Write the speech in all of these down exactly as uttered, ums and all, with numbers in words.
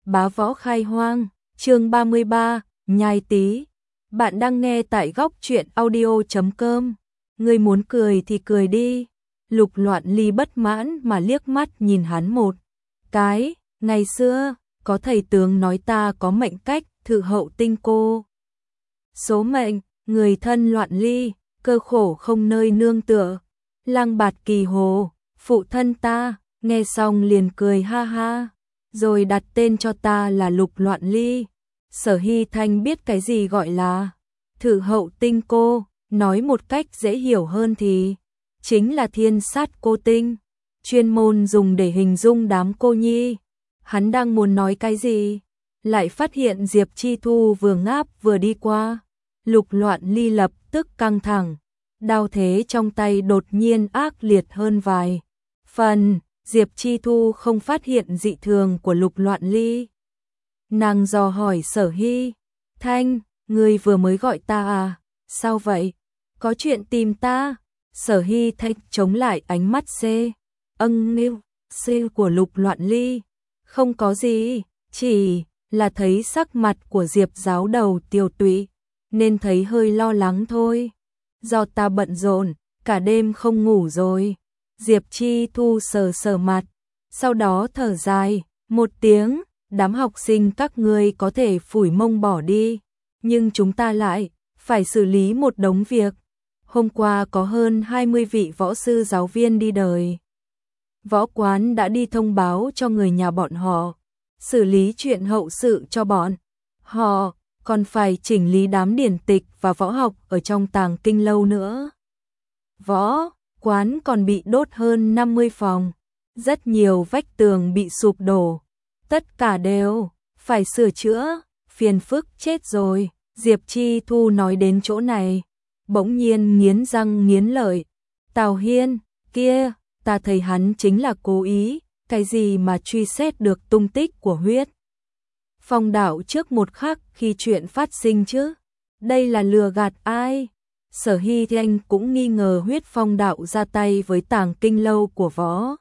Bá Võ Khai Hoang, chương ba mươi ba, nhai tí. Bạn đang nghe tại góc truyện audio chấm com. Ngươi muốn cười thì cười đi. Lục Loạn Ly bất mãn mà liếc mắt nhìn hắn một cái. Ngày xưa, có thầy tướng nói ta có mệnh cách thự hậu tinh cô. Số mệnh, người thân Loạn Ly, cơ khổ không nơi nương tựa. Lang bạt kỳ hồ, phụ thân ta, nghe xong liền cười ha ha. Rồi đặt tên cho ta là Lục Loạn Ly. Sở Hy Thanh biết cái gì gọi là thử hậu tinh cô, nói một cách dễ hiểu hơn thì chính là thiên sát cô tinh, chuyên môn dùng để hình dung đám cô nhi. Hắn đang muốn nói cái gì, lại phát hiện Diệp Chi Thu vừa ngáp vừa đi qua. Lục Loạn Ly lập tức căng thẳng, đao thế trong tay đột nhiên ác liệt hơn vài phần. Diệp Chi Thu không phát hiện dị thường của Lục Loạn Ly. Nàng dò hỏi Sở Hy Thanh, ngươi vừa mới gọi ta à? Sao vậy? Có chuyện tìm ta? Sở Hy Thanh chống lại ánh mắt xê âng nghêu xê của Lục Loạn Ly. Không có gì, chỉ là thấy sắc mặt của Diệp giáo đầu tiều tụy, nên thấy hơi lo lắng thôi. Do ta bận rộn, cả đêm không ngủ rồi. Diệp Chi Thu sờ sờ mặt, sau đó thở dài một tiếng, đám học sinh các ngươi có thể phủi mông bỏ đi, nhưng chúng ta lại phải xử lý một đống việc. Hôm qua có hơn hai mươi vị võ sư giáo viên đi đời. Võ quán đã đi thông báo cho người nhà bọn họ, xử lý chuyện hậu sự cho bọn họ, còn phải chỉnh lý đám điển tịch và võ học ở trong tàng kinh lâu nữa. Võ quán còn bị đốt hơn năm mươi phòng, rất nhiều vách tường bị sụp đổ, tất cả đều phải sửa chữa, phiền phức chết rồi. Diệp Chi Thu nói đến chỗ này, bỗng nhiên nghiến răng nghiến lợi. Tào Hiên, kia, ta thấy hắn chính là cố ý, cái gì mà truy xét được tung tích của huyết phong đạo trước một khắc khi chuyện phát sinh chứ? Đây là lừa gạt ai? Sở Hy Thanh cũng nghi ngờ huyết phong đạo ra tay với tàng kinh lâu của võ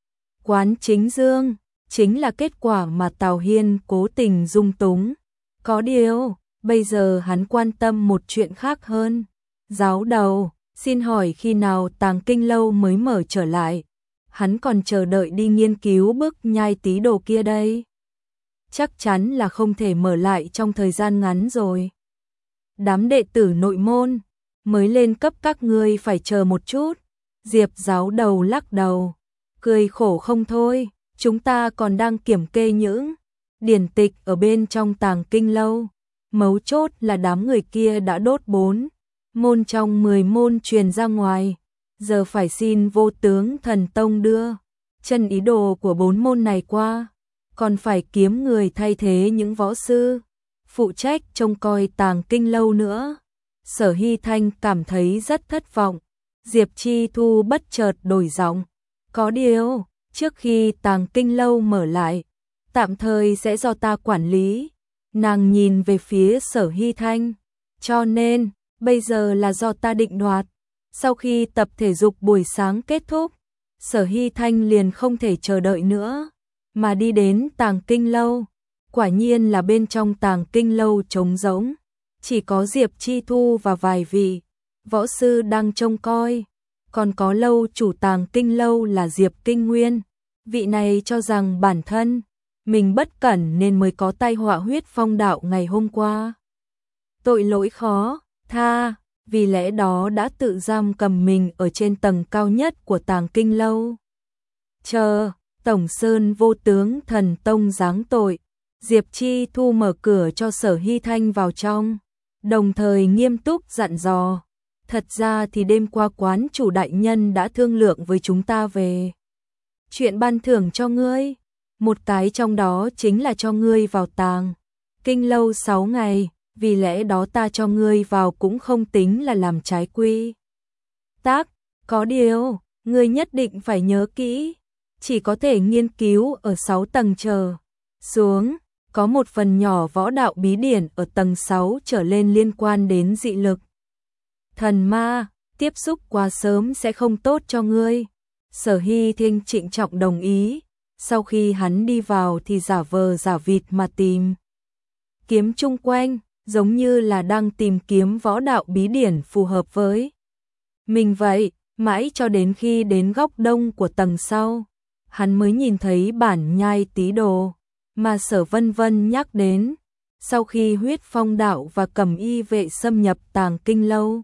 quán chính dương, chính là kết quả mà Tào Hiên cố tình dung túng. Có điều, bây giờ hắn quan tâm một chuyện khác hơn. Giáo đầu, xin hỏi khi nào tàng kinh lâu mới mở trở lại? Hắn còn chờ đợi đi nghiên cứu bức nhai tí đồ kia đây. Chắc chắn là không thể mở lại trong thời gian ngắn rồi. Đám đệ tử nội môn mới lên cấp các ngươi phải chờ một chút. Diệp giáo đầu lắc đầu, cười khổ không thôi. Chúng ta còn đang kiểm kê những điển tịch ở bên trong tàng kinh lâu. Mấu chốt là đám người kia đã đốt bốn môn trong mười môn truyền ra ngoài. Giờ phải xin Vô Tướng Thần Tông đưa chân ý đồ của bốn môn này qua. Còn phải kiếm người thay thế những võ sư phụ trách trông coi tàng kinh lâu nữa. Sở Hy Thanh cảm thấy rất thất vọng. Diệp Chi Thu bất chợt đổi giọng. Có điều, trước khi tàng kinh lâu mở lại, tạm thời sẽ do ta quản lý. Nàng nhìn về phía Sở Hy Thanh. Cho nên, bây giờ là do ta định đoạt. Sau khi tập thể dục buổi sáng kết thúc, Sở Hy Thanh liền không thể chờ đợi nữa, mà đi đến tàng kinh lâu. Quả nhiên là bên trong tàng kinh lâu trống rỗng, chỉ có Diệp Chi Thu và vài vị võ sư đang trông coi. Còn có lâu chủ tàng kinh lâu là Diệp Kinh Nguyên. Vị này cho rằng bản thân mình bất cẩn nên mới có tai họa huyết phong đạo ngày hôm qua. Tội lỗi khó tha, vì lẽ đó đã tự giam cầm mình ở trên tầng cao nhất của tàng kinh lâu. Chờ Tổng Sơn Vô Tướng Thần Tông giáng tội, Diệp Chi Thu mở cửa cho Sở Hy Thanh vào trong, đồng thời nghiêm túc dặn dò. Thật ra thì đêm qua quán chủ đại nhân đã thương lượng với chúng ta về chuyện ban thưởng cho ngươi. Một cái trong đó chính là cho ngươi vào tàng kinh lâu sáu ngày, vì lẽ đó ta cho ngươi vào cũng không tính là làm trái quy tắc. Có điều, ngươi nhất định phải nhớ kỹ, chỉ có thể nghiên cứu ở sáu tầng trở xuống. Có một phần nhỏ võ đạo bí điển ở tầng sáu trở lên liên quan đến dị lực thần ma, tiếp xúc quá sớm sẽ không tốt cho ngươi. Sở Hy Thanh trịnh trọng đồng ý. Sau khi hắn đi vào thì giả vờ giả vịt mà tìm kiếm chung quanh, giống như là đang tìm kiếm võ đạo bí điển phù hợp với mình vậy, mãi cho đến khi đến góc đông của tầng sau, hắn mới nhìn thấy bản nhai tí đồ mà Sở Vân Vân nhắc đến. Sau khi Huyết Phong đạo và Cẩm Y vệ xâm nhập Tàng Kinh lâu,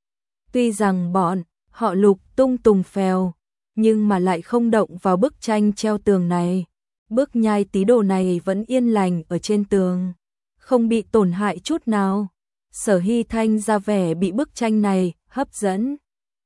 tuy rằng bọn họ lục tung tùng phèo, nhưng mà lại không động vào bức tranh treo tường này. Bức nhai tí đồ này vẫn yên lành ở trên tường, không bị tổn hại chút nào. Sở Hy Thanh ra vẻ bị bức tranh này hấp dẫn,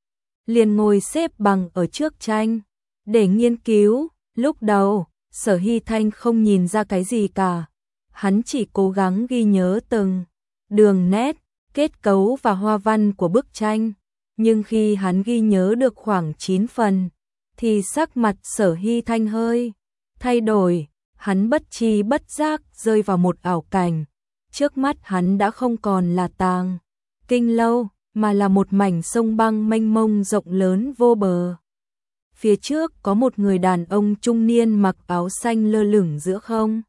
liền ngồi xếp bằng ở trước tranh để nghiên cứu. Lúc đầu, Sở Hy Thanh không nhìn ra cái gì cả, hắn chỉ cố gắng ghi nhớ từng đường nét, kết cấu và hoa văn của bức tranh. Nhưng khi hắn ghi nhớ được khoảng chín phần, thì sắc mặt Sở Hy Thanh hơi thay đổi, hắn bất tri bất giác rơi vào một ảo cảnh. Trước mắt hắn đã không còn là Tàng Kinh lâu, mà là một mảnh sông băng mênh mông rộng lớn vô bờ. Phía trước có một người đàn ông trung niên mặc áo xanh lơ lửng giữa không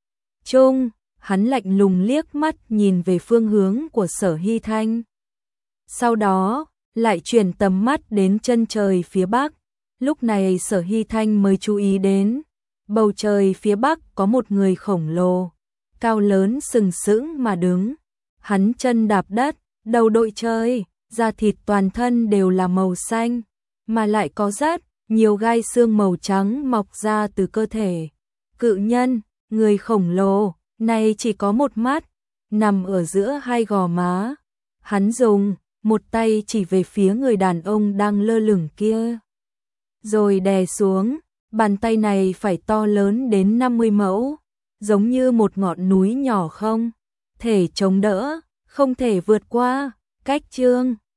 trung, hắn lạnh lùng liếc mắt nhìn về phương hướng của Sở Hy Thanh. Sau đó, lại chuyển tầm mắt đến chân trời phía bắc. Lúc này Sở Hy Thanh mới chú ý đến, bầu trời phía bắc có một người khổng lồ, cao lớn sừng sững mà đứng. Hắn chân đạp đất, đầu đội trời, da thịt toàn thân đều là màu xanh, mà lại có rất nhiều gai xương màu trắng mọc ra từ cơ thể. Cự nhân, người khổng lồ này chỉ có một mắt, nằm ở giữa hai gò má. Hắn dùng một tay chỉ về phía người đàn ông đang lơ lửng kia, rồi đè xuống. Bàn tay này phải to lớn đến năm mươi mẫu, giống như một ngọn núi nhỏ không thể chống đỡ, không thể vượt qua. Cách chương